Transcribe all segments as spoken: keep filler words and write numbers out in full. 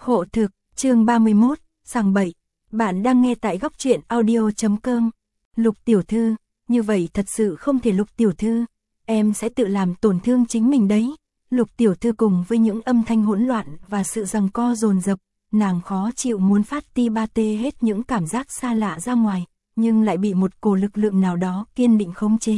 Hộ thực, chương ba mươi mốt, sằng bậy. Bạn đang nghe tại góc truyện audio chấm com. Lục tiểu thư, như vậy thật sự không thể Lục tiểu thư, em sẽ tự làm tổn thương chính mình đấy. Lục tiểu thư cùng với những âm thanh hỗn loạn và sự giằng co dồn dập, nàng khó chịu muốn phát ti ba tê hết những cảm giác xa lạ ra ngoài, nhưng lại bị một cổ lực lượng nào đó kiên định khống chế.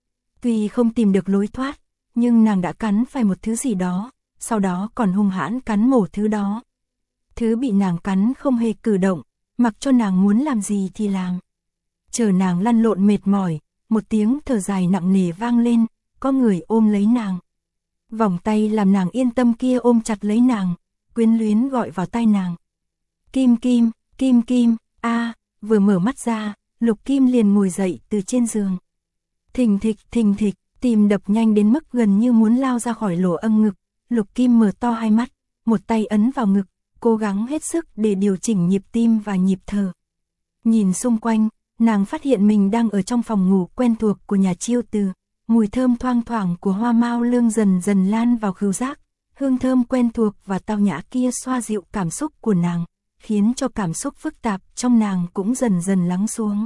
Tuy không tìm được lối thoát, nhưng nàng đã cắn phải một thứ gì đó, sau đó còn hung hãn cắn mổ thứ đó. Thứ bị nàng cắn không hề cử động, mặc cho nàng muốn làm gì thì làm. Chờ nàng lăn lộn mệt mỏi, một tiếng thở dài nặng nề vang lên, có người ôm lấy nàng. Vòng tay làm nàng yên tâm kia ôm chặt lấy nàng, quyến luyến gọi vào tai nàng. Kim Kim, Kim Kim, a, vừa mở mắt ra, Lục Kim liền ngồi dậy từ trên giường. Thình thịch, thình thịch, tim đập nhanh đến mức gần như muốn lao ra khỏi lỗ âm ngực. Lục Kim mở to hai mắt, một tay ấn vào ngực, cố gắng hết sức để điều chỉnh nhịp tim và nhịp thở. Nhìn xung quanh, nàng phát hiện mình đang ở trong phòng ngủ quen thuộc của nhà Chiêu Từ. Mùi thơm thoang thoảng của hoa mao lương dần dần lan vào khứu giác. Hương thơm quen thuộc và tao nhã kia xoa dịu cảm xúc của nàng, khiến cho cảm xúc phức tạp trong nàng cũng dần dần lắng xuống.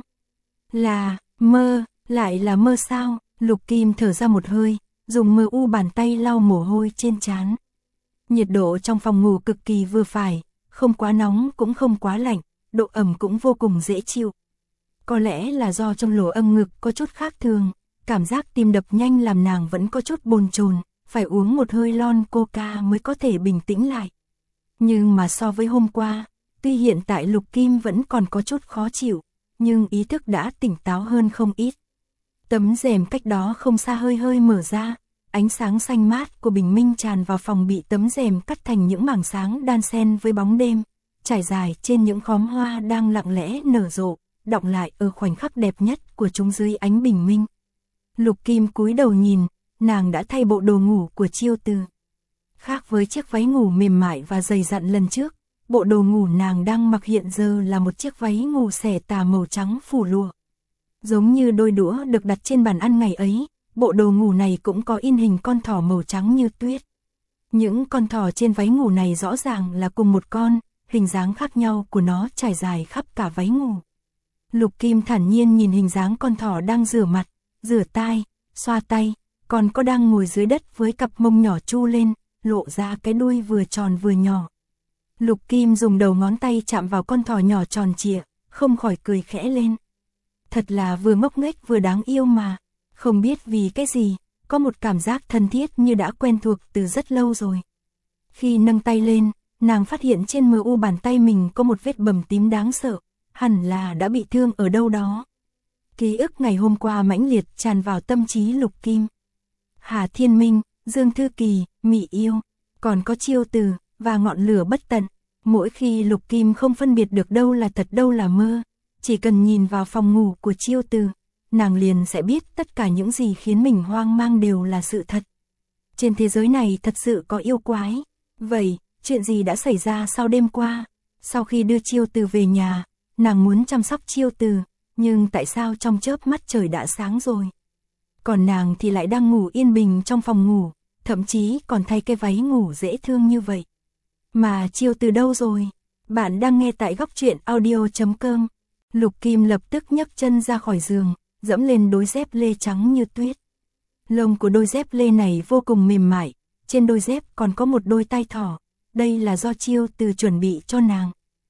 Là, mơ, lại là mơ sao? Lục Kim thở ra một hơi, dùng mờ u bàn tay lau mồ hôi trên trán. Nhiệt độ trong phòng ngủ cực kỳ vừa phải, không quá nóng cũng không quá lạnh, độ ẩm cũng vô cùng dễ chịu. Có lẽ là do trong lỗ âm ngực có chút khác thường, cảm giác tim đập nhanh làm nàng vẫn có chút bồn chồn, phải uống một hơi lon coca mới có thể bình tĩnh lại. Nhưng mà so với hôm qua, tuy hiện tại Lục Kim vẫn còn có chút khó chịu, nhưng ý thức đã tỉnh táo hơn không ít. Tấm rèm cách đó không xa hơi hơi mở ra, ánh sáng xanh mát của bình minh tràn vào phòng bị tấm rèm cắt thành những mảng sáng đan xen với bóng đêm, trải dài trên những khóm hoa đang lặng lẽ nở rộ, đọng lại ở khoảnh khắc đẹp nhất của chúng dưới ánh bình minh. Lục Kim cúi đầu nhìn, nàng đã thay bộ đồ ngủ của Chiêu Từ. Khác với chiếc váy ngủ mềm mại và dày dặn lần trước, bộ đồ ngủ nàng đang mặc hiện giờ là một chiếc váy ngủ xẻ tà màu trắng phủ lụa. Giống như đôi đũa được đặt trên bàn ăn ngày ấy, bộ đồ ngủ này cũng có in hình con thỏ màu trắng như tuyết. Những con thỏ trên váy ngủ này rõ ràng là cùng một con, hình dáng khác nhau của nó trải dài khắp cả váy ngủ. Lục Kim thản nhiên nhìn hình dáng con thỏ đang rửa mặt, rửa tai, xoa tay, còn có đang ngồi dưới đất với cặp mông nhỏ chu lên, lộ ra cái đuôi vừa tròn vừa nhỏ. Lục Kim dùng đầu ngón tay chạm vào con thỏ nhỏ tròn trịa, không khỏi cười khẽ lên. Thật là vừa ngốc nghếch vừa đáng yêu mà, không biết vì cái gì, có một cảm giác thân thiết như đã quen thuộc từ rất lâu rồi. Khi nâng tay lên, nàng phát hiện trên mờ u bàn tay mình có một vết bầm tím đáng sợ, hẳn là đã bị thương ở đâu đó. Ký ức ngày hôm qua mãnh liệt tràn vào tâm trí Lục Kim. Hà Thiên Minh, Dương Thư Kỳ, Mị Yêu, còn có Chiêu Từ, và ngọn lửa bất tận. Mỗi khi Lục Kim không phân biệt được đâu là thật đâu là mơ, chỉ cần nhìn vào phòng ngủ của Chiêu Từ, nàng liền sẽ biết tất cả những gì khiến mình hoang mang đều là sự thật. Trên thế giới này thật sự có yêu quái. Vậy, chuyện gì đã xảy ra sau đêm qua? Sau khi đưa Chiêu Từ về nhà, nàng muốn chăm sóc Chiêu Từ, nhưng tại sao trong chớp mắt trời đã sáng rồi? Còn nàng thì lại đang ngủ yên bình trong phòng ngủ, thậm chí còn thay cái váy ngủ dễ thương như vậy. Mà Chiêu Từ đâu rồi? Bạn đang nghe tại góc truyện audio chấm com. Lục Kim lập tức nhấc chân ra khỏi giường, dẫm lên đôi dép lê trắng như tuyết. Lông của đôi dép lê này vô cùng mềm mại, trên đôi dép còn có một đôi tai thỏ, đây là do Chiêu Từ chuẩn bị cho nàng.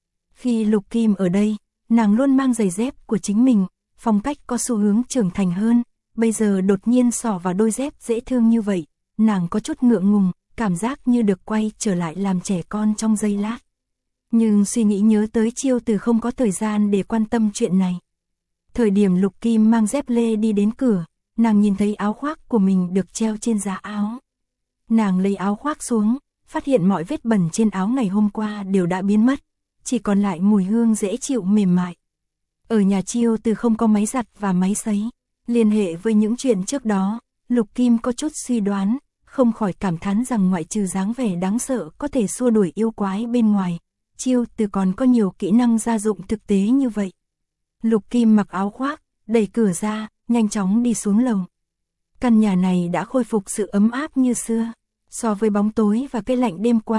Khi Lục Kim ở đây, nàng luôn mang giày dép của chính mình, phong cách có xu hướng trưởng thành hơn, bây giờ đột nhiên xỏ vào đôi dép dễ thương như vậy, nàng có chút ngượng ngùng, cảm giác như được quay trở lại làm trẻ con trong giây lát. Nhưng suy nghĩ nhớ tới Chiêu Từ không có thời gian để quan tâm chuyện này. Thời điểm Lục Kim mang dép lê đi đến cửa, nàng nhìn thấy áo khoác của mình được treo trên giá áo. Nàng lấy áo khoác xuống, phát hiện mọi vết bẩn trên áo ngày hôm qua đều đã biến mất, chỉ còn lại mùi hương dễ chịu mềm mại. Ở nhà Chiêu Từ không có máy giặt và máy sấy, liên hệ với những chuyện trước đó, Lục Kim có chút suy đoán, không khỏi cảm thán rằng ngoại trừ dáng vẻ đáng sợ có thể xua đuổi yêu quái bên ngoài, Chiêu Từ còn có nhiều kỹ năng gia dụng thực tế như vậy. Lục Kim mặc áo khoác, đẩy cửa ra, nhanh chóng đi xuống lầu. Căn nhà này đã khôi phục sự ấm áp như xưa, so với bóng tối và cái lạnh đêm qua,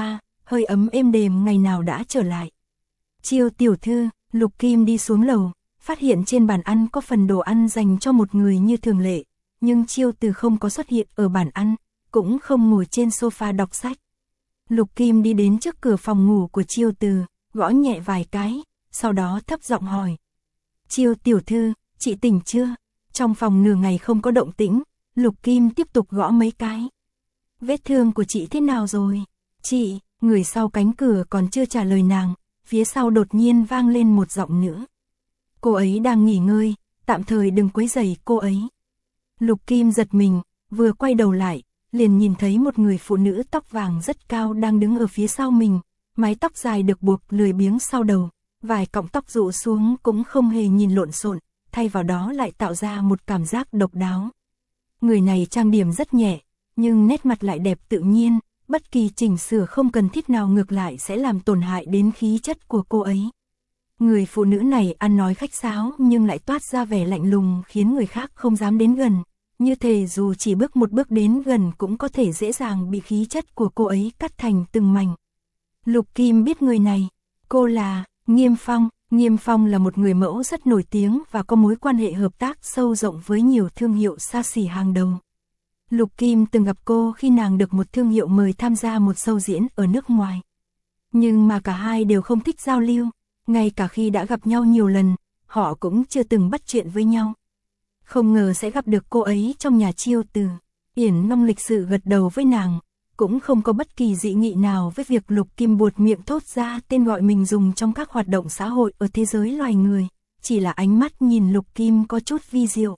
hơi ấm êm đềm ngày nào đã trở lại. Chiêu tiểu thư, Lục Kim đi xuống lầu, phát hiện trên bàn ăn có phần đồ ăn dành cho một người như thường lệ, nhưng Chiêu Từ không có xuất hiện ở bàn ăn, cũng không ngồi trên sofa đọc sách. Lục Kim đi đến trước cửa phòng ngủ của Chiêu Từ, gõ nhẹ vài cái, sau đó thấp giọng hỏi. Chiêu tiểu thư, chị tỉnh chưa? Trong phòng nửa ngày không có động tĩnh, Lục Kim tiếp tục gõ mấy cái. Vết thương của chị thế nào rồi? Chị, người sau cánh cửa còn chưa trả lời nàng, phía sau đột nhiên vang lên một giọng nữ. Cô ấy đang nghỉ ngơi, tạm thời đừng quấy rầy cô ấy. Lục Kim giật mình, vừa quay đầu lại, liền nhìn thấy một người phụ nữ tóc vàng rất cao đang đứng ở phía sau mình, mái tóc dài được buộc lười biếng sau đầu, vài cọng tóc rũ xuống cũng không hề nhìn lộn xộn, thay vào đó lại tạo ra một cảm giác độc đáo. Người này trang điểm rất nhẹ, nhưng nét mặt lại đẹp tự nhiên, bất kỳ chỉnh sửa không cần thiết nào ngược lại sẽ làm tổn hại đến khí chất của cô ấy. Người phụ nữ này ăn nói khách sáo nhưng lại toát ra vẻ lạnh lùng khiến người khác không dám đến gần, như thể dù chỉ bước một bước đến gần cũng có thể dễ dàng bị khí chất của cô ấy cắt thành từng mảnh. Lục Kim biết người này, cô là Nghiêm Phong. Nghiêm Phong là một người mẫu rất nổi tiếng và có mối quan hệ hợp tác sâu rộng với nhiều thương hiệu xa xỉ hàng đầu. Lục Kim từng gặp cô khi nàng được một thương hiệu mời tham gia một show diễn ở nước ngoài. Nhưng mà cả hai đều không thích giao lưu, ngay cả khi đã gặp nhau nhiều lần, họ cũng chưa từng bắt chuyện với nhau. Không ngờ sẽ gặp được cô ấy trong nhà Chiêu Từ. Yển Long lịch sự gật đầu với nàng, cũng không có bất kỳ dị nghị nào với việc Lục Kim buột miệng thốt ra tên gọi mình dùng trong các hoạt động xã hội ở thế giới loài người, chỉ là ánh mắt nhìn Lục Kim có chút vi diệu.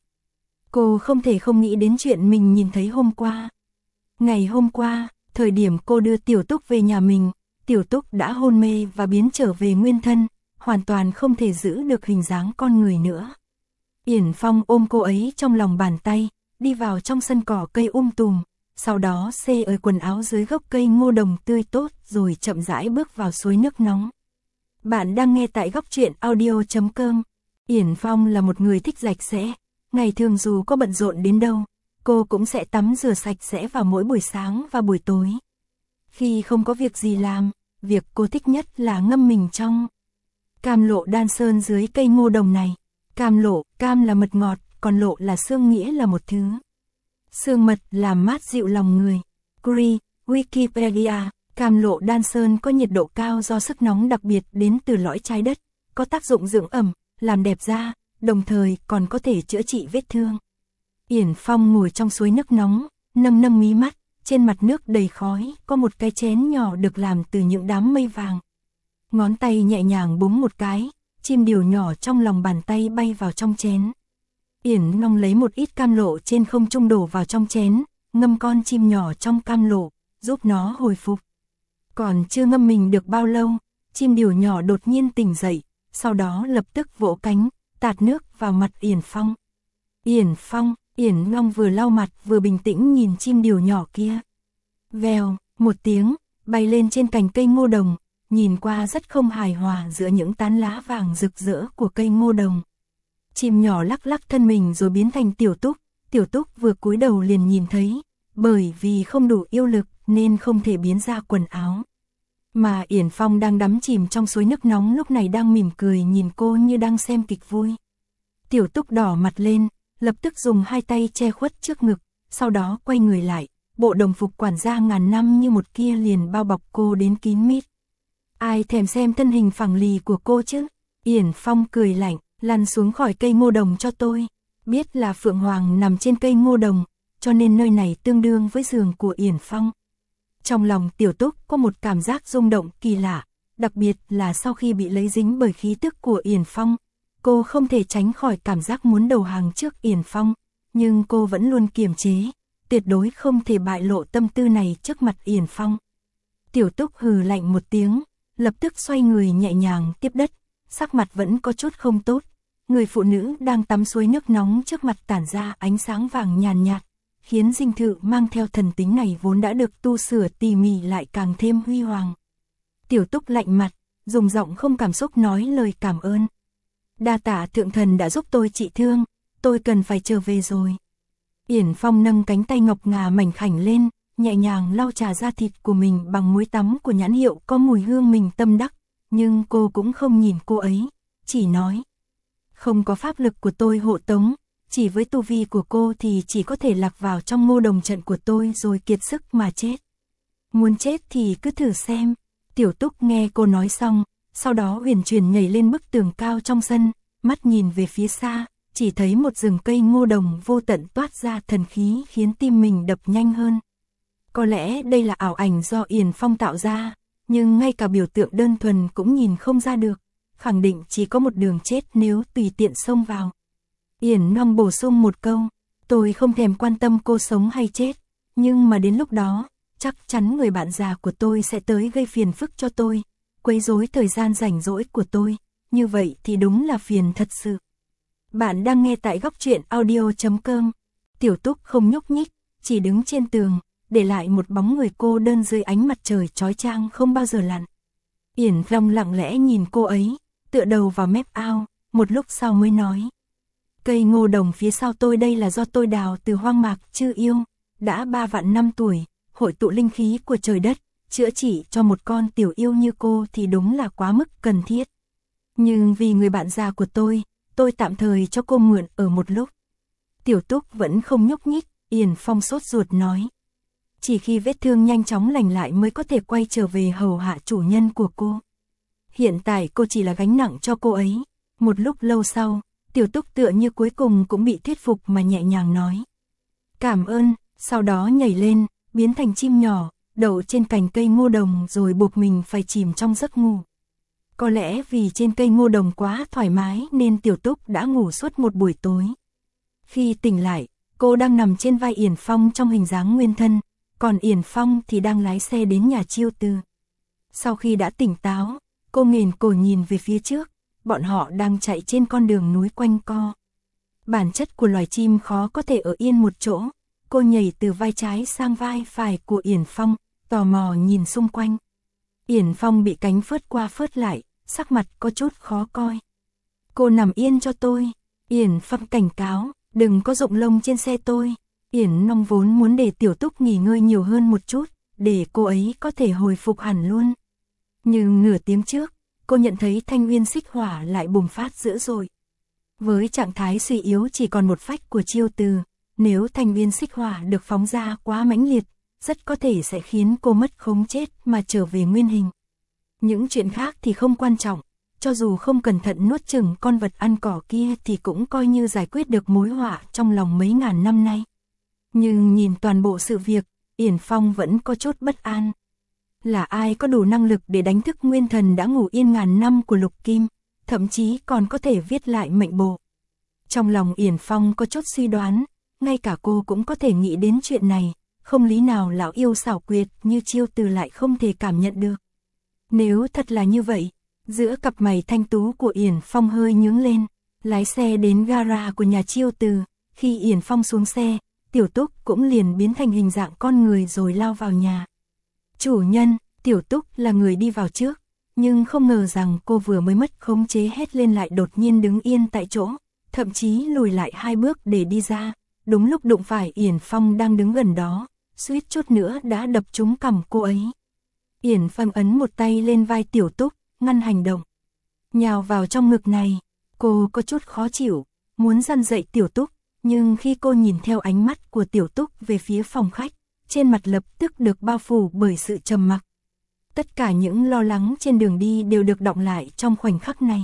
Cô không thể không nghĩ đến chuyện mình nhìn thấy hôm qua. Ngày hôm qua, thời điểm cô đưa Tiểu Túc về nhà mình, Tiểu Túc đã hôn mê và biến trở về nguyên thân, hoàn toàn không thể giữ được hình dáng con người nữa. Yển Phong ôm cô ấy trong lòng bàn tay, đi vào trong sân cỏ cây um tùm, sau đó xê ở quần áo dưới gốc cây ngô đồng tươi tốt rồi chậm rãi bước vào suối nước nóng. Bạn đang nghe tại góc truyện audio chấm com. Yển Phong là một người thích sạch sẽ, ngày thường dù có bận rộn đến đâu, cô cũng sẽ tắm rửa sạch sẽ vào mỗi buổi sáng và buổi tối. Khi không có việc gì làm, việc cô thích nhất là ngâm mình trong cam lộ đan sơn dưới cây ngô đồng này. Cam lộ, cam là mật ngọt, còn lộ là xương nghĩa là một thứ. Xương mật làm mát dịu lòng người. Gri, Wikipedia, cam lộ đan sơn có nhiệt độ cao do sức nóng đặc biệt đến từ lõi trái đất, có tác dụng dưỡng ẩm, làm đẹp da, đồng thời còn có thể chữa trị vết thương. Yển Phong ngồi trong suối nước nóng, nâng nâng mí mắt, trên mặt nước đầy khói, có một cái chén nhỏ được làm từ những đám mây vàng. Ngón tay nhẹ nhàng búng một cái, chim điều nhỏ trong lòng bàn tay bay vào trong chén. Yển Long lấy một ít cam lộ trên không trung đổ vào trong chén, ngâm con chim nhỏ trong cam lộ, giúp nó hồi phục. Còn chưa ngâm mình được bao lâu, chim điều nhỏ đột nhiên tỉnh dậy, sau đó lập tức vỗ cánh, tạt nước vào mặt Yển Phong. Yển Phong, Yển Long vừa lau mặt vừa bình tĩnh nhìn chim điều nhỏ kia. Vèo, một tiếng, bay lên trên cành cây ngô đồng, nhìn qua rất không hài hòa giữa những tán lá vàng rực rỡ của cây ngô đồng. Chim nhỏ lắc lắc thân mình rồi biến thành Tiểu Túc, Tiểu Túc vừa cúi đầu liền nhìn thấy, bởi vì không đủ yêu lực nên không thể biến ra quần áo. Mà Yển Phong đang đắm chìm trong suối nước nóng lúc này đang mỉm cười nhìn cô như đang xem kịch vui. Tiểu Túc đỏ mặt lên, lập tức dùng hai tay che khuất trước ngực, sau đó quay người lại, bộ đồng phục quản gia ngàn năm như một kia liền bao bọc cô đến kín mít. Ai thèm xem thân hình phẳng lì của cô chứ? Yển Phong cười lạnh, lăn xuống khỏi cây ngô đồng cho tôi. Biết là Phượng Hoàng nằm trên cây ngô đồng, cho nên nơi này tương đương với giường của Yển Phong. Trong lòng Tiểu Túc có một cảm giác rung động kỳ lạ, đặc biệt là sau khi bị lấy dính bởi khí tức của Yển Phong. Cô không thể tránh khỏi cảm giác muốn đầu hàng trước Yển Phong, nhưng cô vẫn luôn kiềm chế, tuyệt đối không thể bại lộ tâm tư này trước mặt Yển Phong. Tiểu Túc hừ lạnh một tiếng, lập tức xoay người nhẹ nhàng tiếp đất, sắc mặt vẫn có chút không tốt. Người phụ nữ đang tắm suối nước nóng trước mặt tản ra ánh sáng vàng nhàn nhạt, khiến dinh thự mang theo thần tính này vốn đã được tu sửa tỉ mỉ lại càng thêm huy hoàng. Tiểu Túc lạnh mặt, dùng giọng không cảm xúc nói lời cảm ơn. Đa tạ thượng thần đã giúp tôi trị thương, tôi cần phải trở về rồi. Yển Phong nâng cánh tay ngọc ngà mảnh khảnh lên, nhẹ nhàng lau chà da thịt của mình bằng muối tắm của nhãn hiệu có mùi hương mình tâm đắc, nhưng cô cũng không nhìn cô ấy, chỉ nói. Không có pháp lực của tôi hộ tống, chỉ với tu vi của cô thì chỉ có thể lạc vào trong Ngô Đồng trận của tôi rồi kiệt sức mà chết. Muốn chết thì cứ thử xem. Tiểu Túc nghe cô nói xong, sau đó huyền chuyển nhảy lên bức tường cao trong sân, mắt nhìn về phía xa, chỉ thấy một rừng cây ngô đồng vô tận toát ra thần khí khiến tim mình đập nhanh hơn. Có lẽ đây là ảo ảnh do Yển Phong tạo ra, nhưng ngay cả biểu tượng đơn thuần cũng nhìn không ra được, khẳng định chỉ có một đường chết nếu tùy tiện xông vào. Yển Long bổ sung một câu, tôi không thèm quan tâm cô sống hay chết, nhưng mà đến lúc đó, chắc chắn người bạn già của tôi sẽ tới gây phiền phức cho tôi, quấy rối thời gian rảnh rỗi của tôi, như vậy thì đúng là phiền thật sự. Bạn đang nghe tại góc truyện audio chấm com. Tiểu Túc không nhúc nhích, chỉ đứng trên tường, để lại một bóng người cô đơn dưới ánh mặt trời chói chang không bao giờ lặn. Yển Long lặng lẽ nhìn cô ấy, tựa đầu vào mép ao, một lúc sau mới nói. Cây ngô đồng phía sau tôi đây là do tôi đào từ hoang mạc Chư Yêu, đã ba vạn năm tuổi, hội tụ linh khí của trời đất, chữa trị cho một con tiểu yêu như cô thì đúng là quá mức cần thiết. Nhưng vì người bạn già của tôi, tôi tạm thời cho cô mượn ở một lúc. Tiểu Túc vẫn không nhúc nhích, Yển Phong sốt ruột nói. Chỉ khi vết thương nhanh chóng lành lại mới có thể quay trở về hầu hạ chủ nhân của cô. Hiện tại cô chỉ là gánh nặng cho cô ấy. Một lúc lâu sau, Tiểu Túc tựa như cuối cùng cũng bị thuyết phục mà nhẹ nhàng nói. Cảm ơn, sau đó nhảy lên, biến thành chim nhỏ, đậu trên cành cây ngô đồng rồi buộc mình phải chìm trong giấc ngủ. Có lẽ vì trên cây ngô đồng quá thoải mái nên Tiểu Túc đã ngủ suốt một buổi tối. Khi tỉnh lại, cô đang nằm trên vai Yển Phong trong hình dáng nguyên thân, còn Yển Phong thì đang lái xe đến nhà Chiêu Từ. Sau khi đã tỉnh táo, cô nghền cổ nhìn về phía trước, bọn họ đang chạy trên con đường núi quanh co. Bản chất của loài chim khó có thể ở yên một chỗ, cô nhảy từ vai trái sang vai phải của Yển Phong, tò mò nhìn xung quanh. Yển Phong bị cánh phớt qua phớt lại, sắc mặt có chút khó coi. Cô nằm yên cho tôi. Yển Phong cảnh cáo, đừng có rụng lông trên xe tôi. Yển Long vốn muốn để Tiểu Túc nghỉ ngơi nhiều hơn một chút, để cô ấy có thể hồi phục hẳn luôn. Nhưng nửa tiếng trước, cô nhận thấy thanh nguyên xích hỏa lại bùng phát dữ dội. Với trạng thái suy yếu chỉ còn một phách của Chiêu Từ, nếu thanh nguyên xích hỏa được phóng ra quá mãnh liệt, rất có thể sẽ khiến cô mất khống chết mà trở về nguyên hình. Những chuyện khác thì không quan trọng, cho dù không cẩn thận nuốt chửng con vật ăn cỏ kia thì cũng coi như giải quyết được mối họa trong lòng mấy ngàn năm nay. Nhưng nhìn toàn bộ sự việc, Yển Phong vẫn có chút bất an. Là ai có đủ năng lực để đánh thức nguyên thần đã ngủ yên ngàn năm của Lục Kim, thậm chí còn có thể viết lại mệnh bộ. Trong lòng Yển Phong có chút suy đoán, ngay cả cô cũng có thể nghĩ đến chuyện này, không lý nào lão yêu xảo quyệt như Chiêu Từ lại không thể cảm nhận được. Nếu thật là như vậy, giữa cặp mày thanh tú của Yển Phong hơi nhướng lên, lái xe đến gara của nhà Chiêu Từ, khi Yển Phong xuống xe, Tiểu Túc cũng liền biến thành hình dạng con người rồi lao vào nhà. Chủ nhân, Tiểu Túc là người đi vào trước, nhưng không ngờ rằng cô vừa mới mất khống chế hét lên lại đột nhiên đứng yên tại chỗ, thậm chí lùi lại hai bước để đi ra, đúng lúc đụng phải Yển Phong đang đứng gần đó, suýt chút nữa đã đập trúng cằm cô ấy. Yển Phong ấn một tay lên vai Tiểu Túc, ngăn hành động. Nhào vào trong ngực này, cô có chút khó chịu, muốn dằn dậy Tiểu Túc, nhưng khi cô nhìn theo ánh mắt của Tiểu Túc về phía phòng khách, trên mặt lập tức được bao phủ bởi sự trầm mặc. Tất cả những lo lắng trên đường đi đều được đọng lại trong khoảnh khắc này.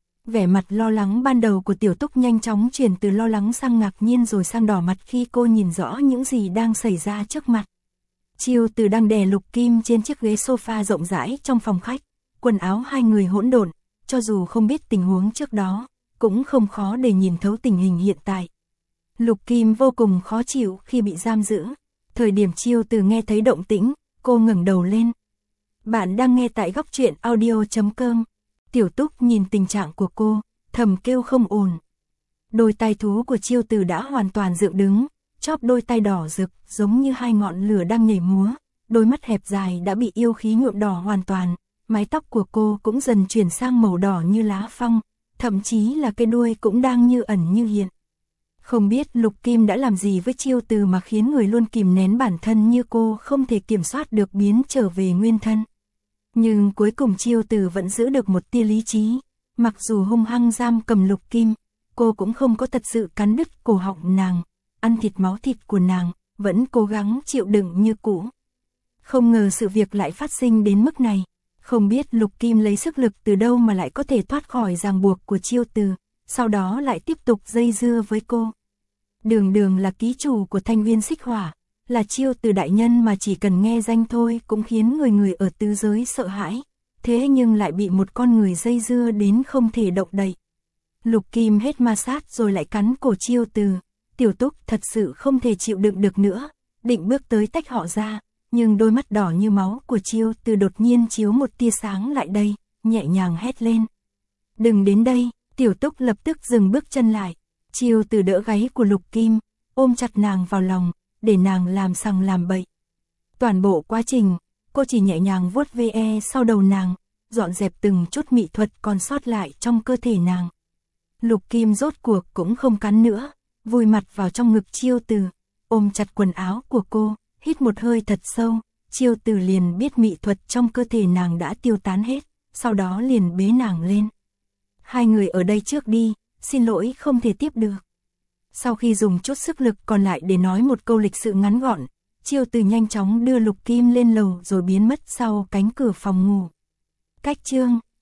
Vẻ mặt lo lắng ban đầu của Tiểu Túc nhanh chóng chuyển từ lo lắng sang ngạc nhiên rồi sang đỏ mặt khi cô nhìn rõ những gì đang xảy ra trước mặt. Chiêu Từ đang đè Lục Kim trên chiếc ghế sofa rộng rãi trong phòng khách, quần áo hai người hỗn độn, cho dù không biết tình huống trước đó, cũng không khó để nhìn thấu tình hình hiện tại. Lục Kim vô cùng khó chịu khi bị giam giữ. Thời điểm Chiêu Từ nghe thấy động tĩnh, cô ngẩng đầu lên. Bạn đang nghe tại góc truyện audio chấm com. Tiểu Túc nhìn tình trạng của cô, thầm kêu không ổn. Đôi tai thú của Chiêu Từ đã hoàn toàn dựng đứng, chóp đôi tai đỏ rực giống như hai ngọn lửa đang nhảy múa, đôi mắt hẹp dài đã bị yêu khí nhuộm đỏ hoàn toàn, mái tóc của cô cũng dần chuyển sang màu đỏ như lá phong, thậm chí là cái đuôi cũng đang như ẩn như hiện. Không biết Lục Kim đã làm gì với Chiêu Từ mà khiến người luôn kìm nén bản thân như cô không thể kiểm soát được biến trở về nguyên thân. Nhưng cuối cùng Chiêu Từ vẫn giữ được một tia lý trí, mặc dù hung hăng giam cầm Lục Kim, cô cũng không có thật sự cắn đứt cổ họng nàng, ăn thịt máu thịt của nàng, vẫn cố gắng chịu đựng như cũ. Không ngờ sự việc lại phát sinh đến mức này, không biết Lục Kim lấy sức lực từ đâu mà lại có thể thoát khỏi ràng buộc của Chiêu Từ, sau đó lại tiếp tục dây dưa với cô. Đường Đường là ký chủ của Thanh Nguyên Xích Hỏa, là Chiêu Từ đại nhân mà chỉ cần nghe danh thôi cũng khiến người người ở tứ giới sợ hãi, thế nhưng lại bị một con người dây dưa đến không thể động đậy. Lục Kim hết ma sát rồi lại cắn cổ Chiêu Từ, Tiểu Túc thật sự không thể chịu đựng được nữa, định bước tới tách họ ra, nhưng đôi mắt đỏ như máu của Chiêu Từ đột nhiên chiếu một tia sáng lại đây, nhẹ nhàng hét lên. Đừng đến đây, Tiểu Túc lập tức dừng bước chân lại. Chiêu Từ đỡ gáy của Lục Kim, ôm chặt nàng vào lòng, để nàng làm sằng làm bậy. Toàn bộ quá trình, cô chỉ nhẹ nhàng vuốt ve sau đầu nàng, dọn dẹp từng chút mỹ thuật còn sót lại trong cơ thể nàng. Lục Kim rốt cuộc cũng không cắn nữa, vùi mặt vào trong ngực Chiêu Từ, ôm chặt quần áo của cô, hít một hơi thật sâu. Chiêu Từ liền biết mỹ thuật trong cơ thể nàng đã tiêu tán hết, sau đó liền bế nàng lên. Hai người ở đây trước đi, xin lỗi không thể tiếp được. Sau khi dùng chút sức lực còn lại để nói một câu lịch sự ngắn gọn, Chiêu Từ nhanh chóng đưa Lục Kim lên lầu rồi biến mất sau cánh cửa phòng ngủ. Cách chương